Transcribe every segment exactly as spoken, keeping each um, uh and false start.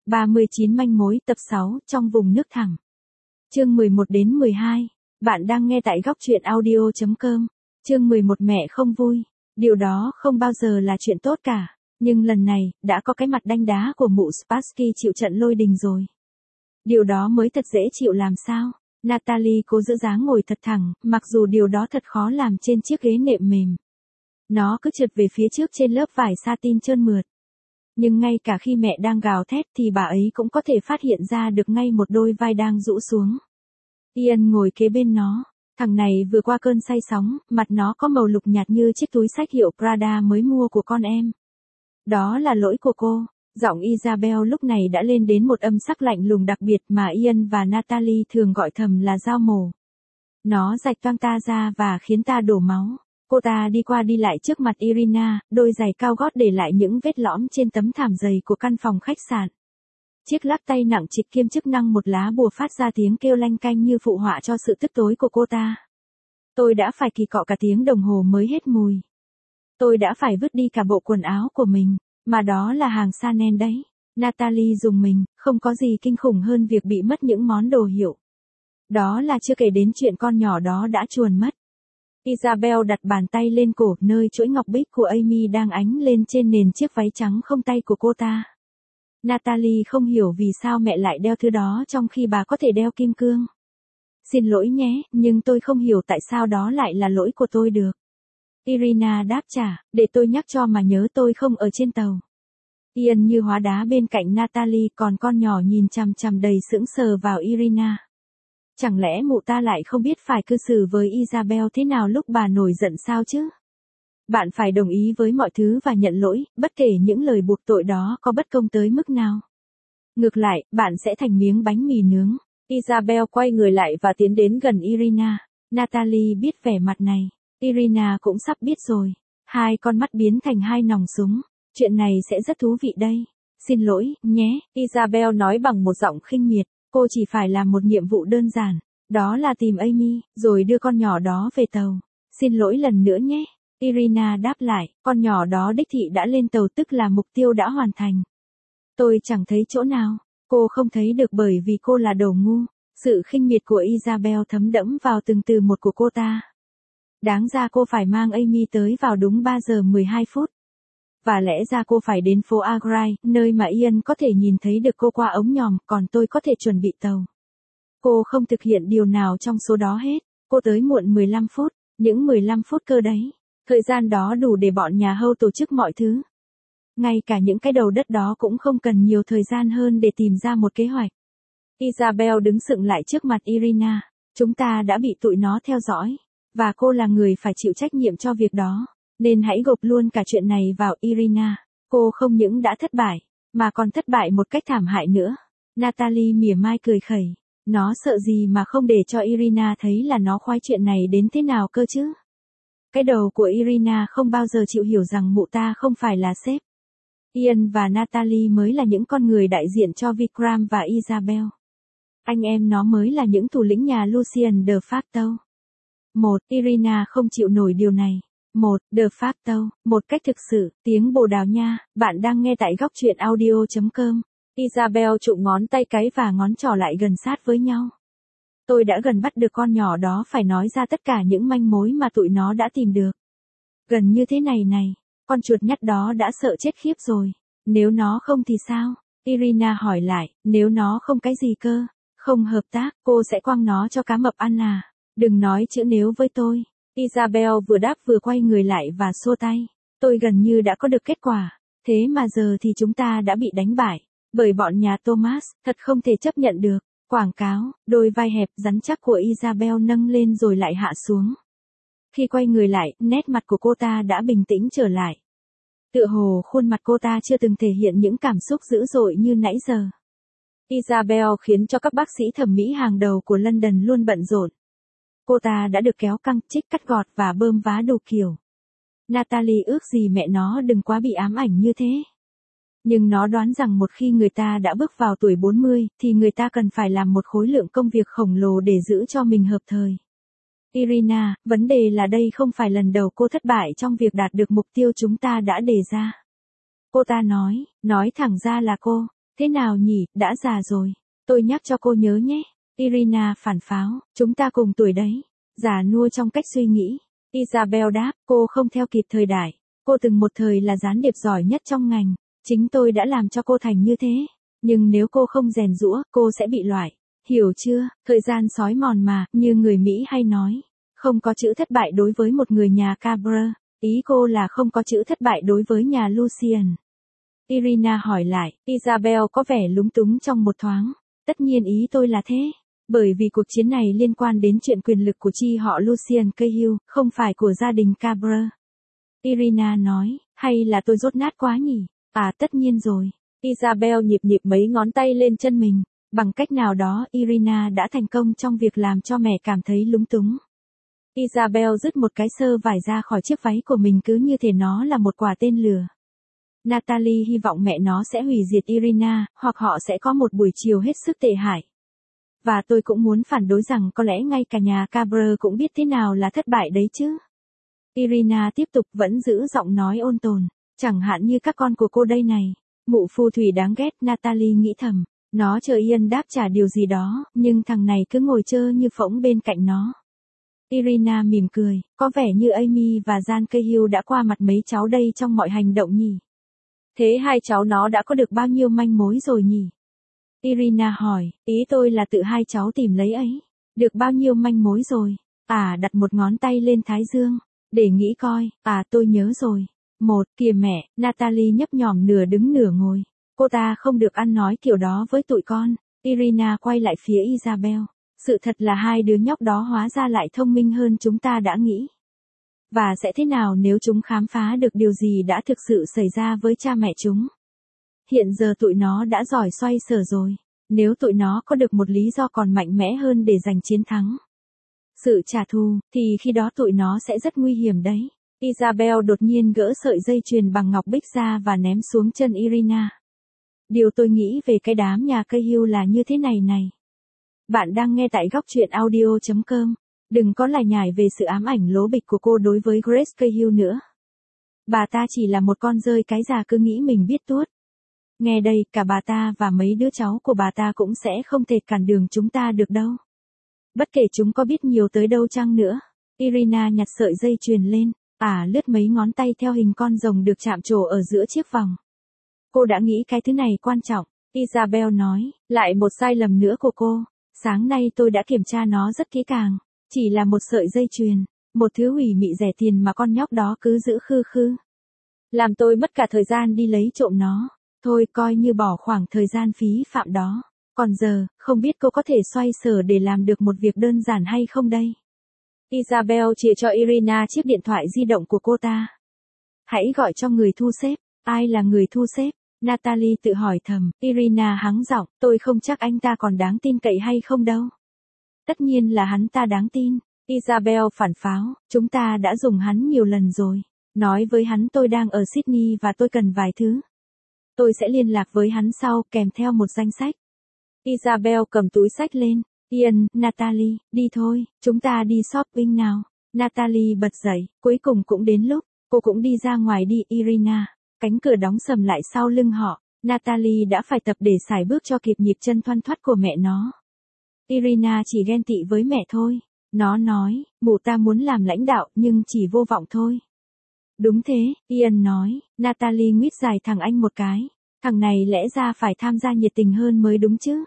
ba mươi chín manh mối tập sáu trong vùng nước thẳm. Chương mười một đến mười hai. Bạn đang nghe tại góc truyện audio chấm com. Chương mười một mẹ không vui. Điều đó không bao giờ là chuyện tốt cả. Nhưng lần này, đã có cái mặt đanh đá của mụ Spassky chịu trận lôi đình rồi. Điều đó mới thật dễ chịu làm sao. Natalie cố giữ dáng ngồi thật thẳng, mặc dù điều đó thật khó làm trên chiếc ghế nệm mềm. Nó cứ trượt về phía trước trên lớp vải satin trơn mượt. Nhưng ngay cả khi mẹ đang gào thét thì bà ấy cũng có thể phát hiện ra được ngay một đôi vai đang rũ xuống. Ian ngồi kế bên nó. Thằng này vừa qua cơn say sóng, mặt nó có màu lục nhạt như chiếc túi xách hiệu Prada mới mua của con em. Đó là lỗi của cô. Giọng Isabel lúc này đã lên đến một âm sắc lạnh lùng đặc biệt mà Ian và Natalie thường gọi thầm là dao mổ. Nó rạch toang ta ra và khiến ta đổ máu. Cô ta đi qua đi lại trước mặt Irina, đôi giày cao gót để lại những vết lõm trên tấm thảm dày của căn phòng khách sạn. Chiếc lắc tay nặng trịch kiêm chức năng một lá bùa phát ra tiếng kêu lanh canh như phụ họa cho sự tức tối của cô ta. Tôi đã phải kỳ cọ cả tiếng đồng hồ mới hết mùi. Tôi đã phải vứt đi cả bộ quần áo của mình, mà đó là hàng Chanel đấy. Natalie dùng mình, không có gì kinh khủng hơn việc bị mất những món đồ hiệu. Đó là chưa kể đến chuyện con nhỏ đó đã chuồn mất. Isabel đặt bàn tay lên cổ nơi chuỗi ngọc bích của Amy đang ánh lên trên nền chiếc váy trắng không tay của cô ta. Natalie không hiểu vì sao mẹ lại đeo thứ đó trong khi bà có thể đeo kim cương. Xin lỗi nhé, nhưng tôi không hiểu tại sao đó lại là lỗi của tôi được. Irina đáp trả, để tôi nhắc cho mà nhớ tôi không ở trên tàu. Ian như hóa đá bên cạnh Natalie, còn con nhỏ nhìn chằm chằm đầy sững sờ vào Irina. Chẳng lẽ mụ ta lại không biết phải cư xử với Isabel thế nào lúc bà nổi giận sao chứ? Bạn phải đồng ý với mọi thứ và nhận lỗi, bất kể những lời buộc tội đó có bất công tới mức nào. Ngược lại, bạn sẽ thành miếng bánh mì nướng. Isabel quay người lại và tiến đến gần Irina. Natalie biết vẻ mặt này. Irina cũng sắp biết rồi. Hai con mắt biến thành hai nòng súng. Chuyện này sẽ rất thú vị đây. Xin lỗi, nhé, Isabel nói bằng một giọng khinh miệt. Cô chỉ phải làm một nhiệm vụ đơn giản. Đó là tìm Amy, rồi đưa con nhỏ đó về tàu. Xin lỗi lần nữa nhé. Irina đáp lại, con nhỏ đó đích thị đã lên tàu, tức là mục tiêu đã hoàn thành. Tôi chẳng thấy chỗ nào. Cô không thấy được bởi vì cô là đồ ngu. Sự khinh miệt của Isabel thấm đẫm vào từng từ một của cô ta. Đáng ra cô phải mang Amy tới vào đúng ba giờ mười hai phút. Và lẽ ra cô phải đến phố Agrai, nơi mà Ian có thể nhìn thấy được cô qua ống nhòm, còn tôi có thể chuẩn bị tàu. Cô không thực hiện điều nào trong số đó hết. Cô tới muộn mười lăm phút, những mười lăm phút cơ đấy. Thời gian đó đủ để bọn nhà hâu tổ chức mọi thứ. Ngay cả những cái đầu đất đó cũng không cần nhiều thời gian hơn để tìm ra một kế hoạch. Isabel đứng sững lại trước mặt Irina. Chúng ta đã bị tụi nó theo dõi. Và cô là người phải chịu trách nhiệm cho việc đó. Nên hãy gộp luôn cả chuyện này vào Irina. Cô không những đã thất bại, mà còn thất bại một cách thảm hại nữa. Natalie mỉa mai cười khẩy. Nó sợ gì mà không để cho Irina thấy là nó khoái chuyện này đến thế nào cơ chứ? Cái đầu của Irina không bao giờ chịu hiểu rằng mụ ta không phải là sếp. Ian và Natalie mới là những con người đại diện cho Vikram và Isabel. Anh em nó mới là những thủ lĩnh nhà Lucien de facto. Một, Irina không chịu nổi điều này. Một, de facto, một cách thực sự, tiếng Bồ Đào Nha, bạn đang nghe tại góc truyện audio chấm com. Isabel trụm ngón tay cái và ngón trỏ lại gần sát với nhau. Tôi đã gần bắt được con nhỏ đó phải nói ra tất cả những manh mối mà tụi nó đã tìm được. Gần như thế này này, con chuột nhắt đó đã sợ chết khiếp rồi. Nếu nó không thì sao? Irina hỏi lại, nếu nó không cái gì cơ? Không hợp tác, cô sẽ quăng nó cho cá mập ăn à? Đừng nói chữ nếu với tôi. Isabel vừa đáp vừa quay người lại và xua tay. Tôi gần như đã có được kết quả. Thế mà giờ thì chúng ta đã bị đánh bại. Bởi bọn nhà Thomas, thật không thể chấp nhận được. Quảng cáo, đôi vai hẹp rắn chắc của Isabel nâng lên rồi lại hạ xuống. Khi quay người lại, nét mặt của cô ta đã bình tĩnh trở lại. Tựa hồ khuôn mặt cô ta chưa từng thể hiện những cảm xúc dữ dội như nãy giờ. Isabel khiến cho các bác sĩ thẩm mỹ hàng đầu của London luôn bận rộn. Cô ta đã được kéo căng, chích cắt gọt và bơm vá đủ kiểu. Natalie ước gì mẹ nó đừng quá bị ám ảnh như thế. Nhưng nó đoán rằng một khi người ta đã bước vào tuổi bốn mươi, thì người ta cần phải làm một khối lượng công việc khổng lồ để giữ cho mình hợp thời. Irina, vấn đề là đây không phải lần đầu cô thất bại trong việc đạt được mục tiêu chúng ta đã đề ra. Cô ta nói, nói thẳng ra là cô, Thế nào nhỉ, đã già rồi. Tôi nhắc cho cô nhớ nhé. Irina phản pháo, chúng ta cùng tuổi đấy. Già nua trong cách suy nghĩ. Isabel đáp, cô không theo kịp thời đại. Cô từng một thời là gián điệp giỏi nhất trong ngành. Chính tôi đã làm cho cô thành như thế. Nhưng nếu cô không rèn giũa, cô sẽ bị loại. Hiểu chưa, thời gian sói mòn mà, như người Mỹ hay nói. Không có chữ thất bại đối với một người nhà Cabrera. Ý cô là không có chữ thất bại đối với nhà Lucian. Irina hỏi lại, Isabel có vẻ lúng túng trong một thoáng. Tất nhiên ý tôi là thế. Bởi vì cuộc chiến này liên quan đến chuyện quyền lực của chi họ Lucian Cahill, không phải của gia đình Cabrera. Irina nói, hay là tôi dốt nát quá nhỉ? À tất nhiên rồi. Isabel nhịp nhịp mấy ngón tay lên chân mình. Bằng cách nào đó Irina đã thành công trong việc làm cho mẹ cảm thấy lúng túng. Isabel rứt một cái sơ vải ra khỏi chiếc váy của mình cứ như thể nó là một quả tên lửa. Natalie hy vọng mẹ nó sẽ hủy diệt Irina, hoặc họ sẽ có một buổi chiều hết sức tệ hại. Và tôi cũng muốn phản đối rằng có lẽ ngay cả nhà Cabrera cũng biết thế nào là thất bại đấy chứ. Irina tiếp tục vẫn giữ giọng nói ôn tồn, chẳng hạn như các con của cô đây này. Mụ phù thủy đáng ghét, Natalie nghĩ thầm. Nó chờ Ian đáp trả điều gì đó, nhưng thằng này cứ ngồi chơ như phỗng bên cạnh nó. Irina mỉm cười, có vẻ như Amy và Jan Cahill đã qua mặt mấy cháu đây trong mọi hành động nhỉ. Thế hai cháu nó đã có được bao nhiêu manh mối rồi nhỉ? Irina hỏi, ý tôi là tự hai cháu tìm lấy ấy. Được bao nhiêu manh mối rồi? À đặt một ngón tay lên thái dương. Để nghĩ coi, à tôi nhớ rồi. Một, kìa mẹ, Natalie nhấp nhòm nửa đứng nửa ngồi. Cô ta không được ăn nói kiểu đó với tụi con. Irina quay lại phía Isabel. Sự thật là hai đứa nhóc đó hóa ra lại thông minh hơn chúng ta đã nghĩ. Và sẽ thế nào nếu chúng khám phá được điều gì đã thực sự xảy ra với cha mẹ chúng? Hiện giờ tụi nó đã giỏi xoay sở rồi. Nếu tụi nó có được một lý do còn mạnh mẽ hơn để giành chiến thắng, sự trả thù, thì khi đó tụi nó sẽ rất nguy hiểm đấy. Isabel đột nhiên gỡ sợi dây chuyền bằng ngọc bích ra và ném xuống chân Irina. Điều tôi nghĩ về cái đám nhà Cahill là như thế này này. Bạn đang nghe tại góc truyện audio chấm com. Đừng có lải nhải về sự ám ảnh lố bịch của cô đối với Grace Cahill nữa. Bà ta chỉ là một con dơi cái già cứ nghĩ mình biết tuốt. Nghe đây, cả bà ta và mấy đứa cháu của bà ta cũng sẽ không thể cản đường chúng ta được đâu. Bất kể chúng có biết nhiều tới đâu chăng nữa. Irina nhặt sợi dây chuyền lên, à lướt mấy ngón tay theo hình con rồng được chạm trổ ở giữa chiếc vòng. Cô đã nghĩ cái thứ này quan trọng. Isabel nói, lại một sai lầm nữa của cô. Sáng nay tôi đã kiểm tra nó rất kỹ càng. Chỉ là một sợi dây chuyền, một thứ hủy mị rẻ tiền mà con nhóc đó cứ giữ khư khư. Làm tôi mất cả thời gian đi lấy trộm nó. Thôi coi như bỏ khoảng thời gian phí phạm đó. Còn giờ, không biết cô có thể xoay sở để làm được một việc đơn giản hay không đây? Isabel chìa cho Irina chiếc điện thoại di động của cô ta. Hãy gọi cho người thu xếp. Ai là người thu xếp? Natalie tự hỏi thầm. Irina hắng giọng, tôi không chắc anh ta còn đáng tin cậy hay không đâu. Tất nhiên là hắn ta đáng tin. Isabel phản pháo, chúng ta đã dùng hắn nhiều lần rồi. Nói với hắn tôi đang ở Sydney và tôi cần vài thứ. Tôi sẽ liên lạc với hắn sau, kèm theo một danh sách. Isabel cầm túi sách lên. Ian, Natalie, đi thôi, chúng ta đi shopping nào. Natalie bật dậy, cuối cùng cũng đến lúc. Cô cũng đi ra ngoài đi Irina. Cánh cửa đóng sầm lại sau lưng họ. Natalie đã phải tập để sải bước cho kịp nhịp chân thoăn thoắt của mẹ nó. Irina chỉ ghen tị với mẹ thôi. Nó nói, mụ ta muốn làm lãnh đạo nhưng chỉ vô vọng thôi. Đúng thế, Ian nói. Natalie nguyết dài thằng anh một cái. Thằng này lẽ ra phải tham gia nhiệt tình hơn mới đúng chứ.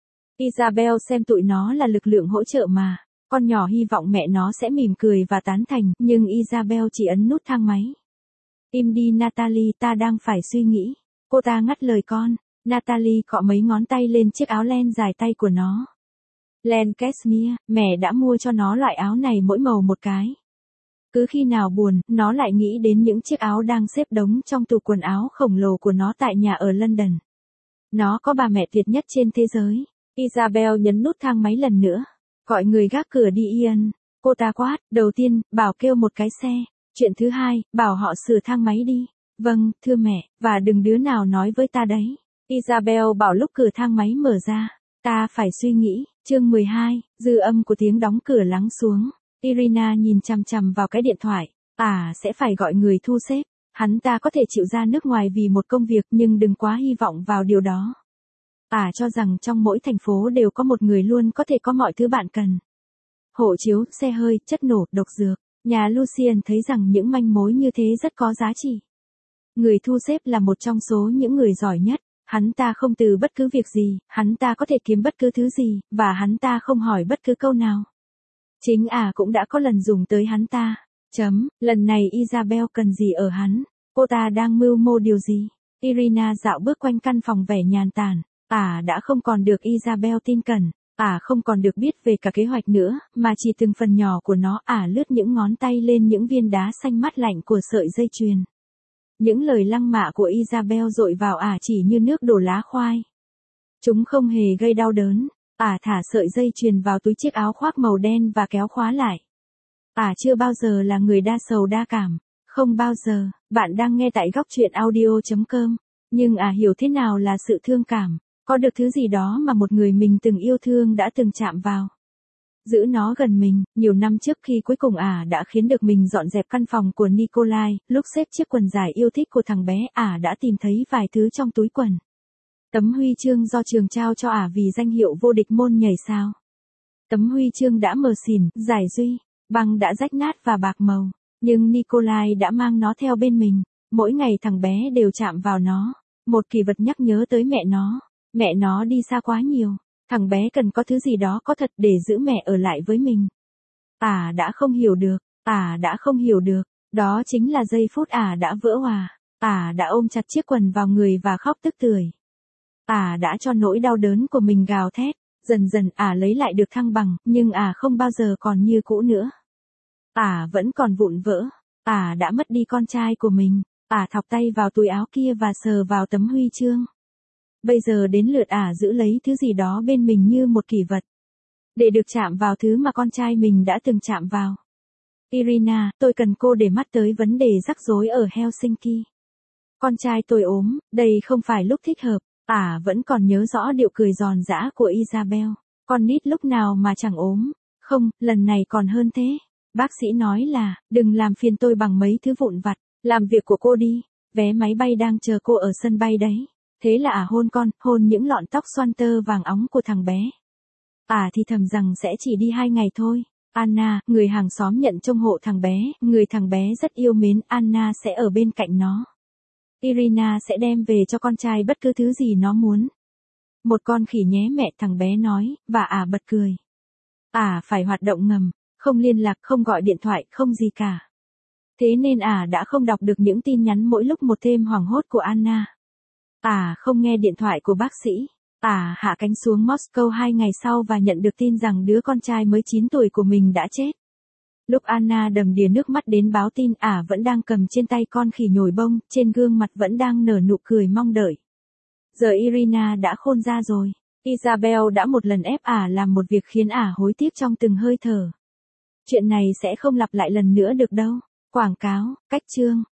Isabel xem tụi nó là lực lượng hỗ trợ mà. Con nhỏ hy vọng mẹ nó sẽ mỉm cười và tán thành, nhưng Isabel chỉ ấn nút thang máy. Im đi Natalie, ta đang phải suy nghĩ. Cô ta ngắt lời con. Natalie cọ mấy ngón tay lên chiếc áo len dài tay của nó. Len cashmere, mẹ đã mua cho nó loại áo này mỗi màu một cái. Cứ khi nào buồn, nó lại nghĩ đến những chiếc áo đang xếp đống trong tủ quần áo khổng lồ của nó tại nhà ở London. Nó có bà mẹ tuyệt nhất trên thế giới. Isabel nhấn nút thang máy lần nữa. Gọi người gác cửa đi Ian. Cô ta quát, đầu tiên, bảo kêu một cái xe. Chuyện thứ hai, bảo họ sửa thang máy đi. Vâng, thưa mẹ, và đừng đứa nào nói với ta đấy. Isabel bảo lúc cửa thang máy mở ra. Ta phải suy nghĩ. Chương mười hai, dư âm của tiếng đóng cửa lắng xuống. Irina nhìn chằm chằm vào cái điện thoại. À, sẽ phải gọi người thu xếp. Hắn ta có thể chịu ra nước ngoài vì một công việc nhưng đừng quá hy vọng vào điều đó. Ả cho rằng trong mỗi thành phố đều có một người luôn có thể có mọi thứ bạn cần. Hộ chiếu, xe hơi, chất nổ, độc dược. Nhà Lucien thấy rằng những manh mối như thế rất có giá trị. Người thu xếp là một trong số những người giỏi nhất. Hắn ta không từ bất cứ việc gì, hắn ta có thể kiếm bất cứ thứ gì, và hắn ta không hỏi bất cứ câu nào. Chính Ả cũng đã có lần dùng tới hắn ta. Chấm, lần này Isabel cần gì ở hắn? Cô ta đang mưu mô điều gì? Irina dạo bước quanh căn phòng vẻ nhàn tản. Ả đã không còn được Isabel tin cẩn. Ả không còn được biết về cả kế hoạch nữa, mà chỉ từng phần nhỏ của nó. Ả lướt những ngón tay lên những viên đá xanh mát lạnh của sợi dây chuyền. Những lời lăng mạ của Isabel dội vào Ả chỉ như nước đổ lá khoai. Chúng không hề gây đau đớn. Ả thả sợi dây chuyền vào túi chiếc áo khoác màu đen và kéo khóa lại. Ả chưa bao giờ là người đa sầu đa cảm. Không bao giờ. Bạn đang nghe tại góc truyện audio chấm com. Nhưng Ả hiểu thế nào là sự thương cảm. Có được thứ gì đó mà một người mình từng yêu thương đã từng chạm vào. Giữ nó gần mình. Nhiều năm trước khi cuối cùng Ả đã khiến được mình dọn dẹp căn phòng của Nikolai, lúc xếp chiếc quần dài yêu thích của thằng bé, Ả đã tìm thấy vài thứ trong túi quần. Tấm huy chương do trường trao cho Ả vì danh hiệu vô địch môn nhảy sao. Tấm huy chương đã mờ xỉn, giải duy, băng đã rách nát và bạc màu. Nhưng Nikolai đã mang nó theo bên mình. Mỗi ngày thằng bé đều chạm vào nó. Một kỷ vật nhắc nhớ tới mẹ nó. Mẹ nó đi xa quá nhiều. Thằng bé cần có thứ gì đó có thật để giữ mẹ ở lại với mình. Ả đã không hiểu được. Ả đã không hiểu được. Đó chính là giây phút Ả đã vỡ òa. Ả đã ôm chặt chiếc quần vào người và khóc tức tưởi. Ả đã cho nỗi đau đớn của mình gào thét. Dần dần Ả lấy lại được thăng bằng, nhưng Ả không bao giờ còn như cũ nữa. Ả vẫn còn vụn vỡ. Ả đã mất đi con trai của mình. Ả thọc tay vào túi áo kia và sờ vào tấm huy chương. Bây giờ đến lượt Ả giữ lấy thứ gì đó bên mình như một kỷ vật. Để được chạm vào thứ mà con trai mình đã từng chạm vào. Irina, tôi cần cô để mắt tới vấn đề rắc rối ở Helsinki. Con trai tôi ốm, đây không phải lúc thích hợp. Ả vẫn còn nhớ rõ điệu cười giòn giã của Isabel. Con nít lúc nào mà chẳng ốm. Không, lần này còn hơn thế. Bác sĩ nói là, đừng làm phiền tôi bằng mấy thứ vụn vặt. Làm việc của cô đi. Vé máy bay đang chờ cô ở sân bay đấy. Thế là Ả hôn con, hôn những lọn tóc xoăn tơ vàng óng của thằng bé. Ả thì thầm rằng sẽ chỉ đi hai ngày thôi. Anna, người hàng xóm nhận trông hộ thằng bé, người thằng bé rất yêu mến, Anna sẽ ở bên cạnh nó. Irina sẽ đem về cho con trai bất cứ thứ gì nó muốn. Một con khỉ nhé mẹ, thằng bé nói, và Ả bật cười. Ả phải hoạt động ngầm, không liên lạc, không gọi điện thoại, không gì cả. Thế nên Ả đã không đọc được những tin nhắn mỗi lúc một thêm hoảng hốt của Anna. Ả không nghe điện thoại của bác sĩ. Ả hạ cánh xuống Moscow hai ngày sau và nhận được tin rằng đứa con trai mới chín tuổi của mình đã chết. Lúc Anna đầm đìa nước mắt đến báo tin, Ả vẫn đang cầm trên tay con khỉ nhồi bông, trên gương mặt vẫn đang nở nụ cười mong đợi. Giờ Irina đã khôn ra rồi. Isabel đã một lần ép Ả làm một việc khiến Ả hối tiếc trong từng hơi thở. Chuyện này sẽ không lặp lại lần nữa được đâu. Quảng cáo, cách chương.